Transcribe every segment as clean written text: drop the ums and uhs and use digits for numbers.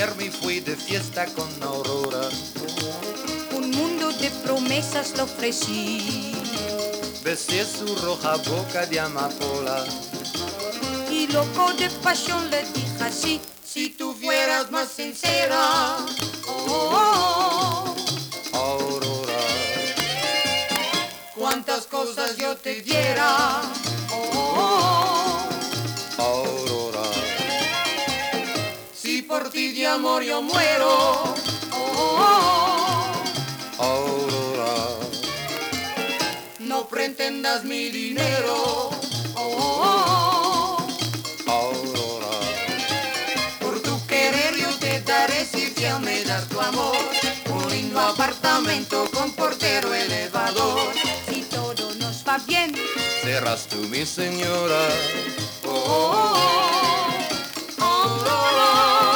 ayer me fui de fiesta con Aurora. Un mundo de promesas le ofrecí. Besé su roja boca de amapola. Y loco de pasión le dije así: si tú fueras más sincera, oh, oh, oh, Aurora, cuántas cosas yo te diera, oh, oh, oh, Aurora, si por ti de amor yo muero, oh, oh, oh, Aurora, no pretendas mi dinero, oh, oh, oh, Aurora, por tu querer yo te daré si fiel me das tu amor, un lindo apartamento con portero elevador, si todo nos va bien, serás tú mi señora. oh, oh, oh, Aurora.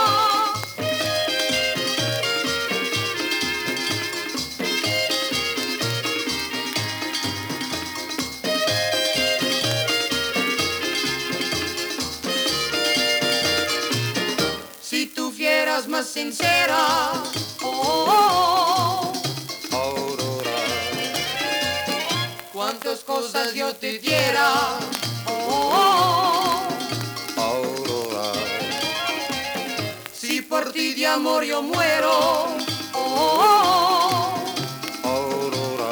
Si tú fueras más sincera, oh, oh, oh, Aurora, cuántas cosas yo te diera, oh, oh, oh, Aurora, si por ti de amor yo muero, oh, oh, oh, Aurora,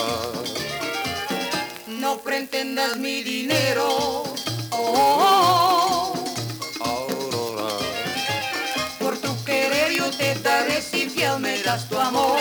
no pretendas mi dinero, oh, oh, oh, Aurora, por tu querer yo te daré si fiel me das tu amor.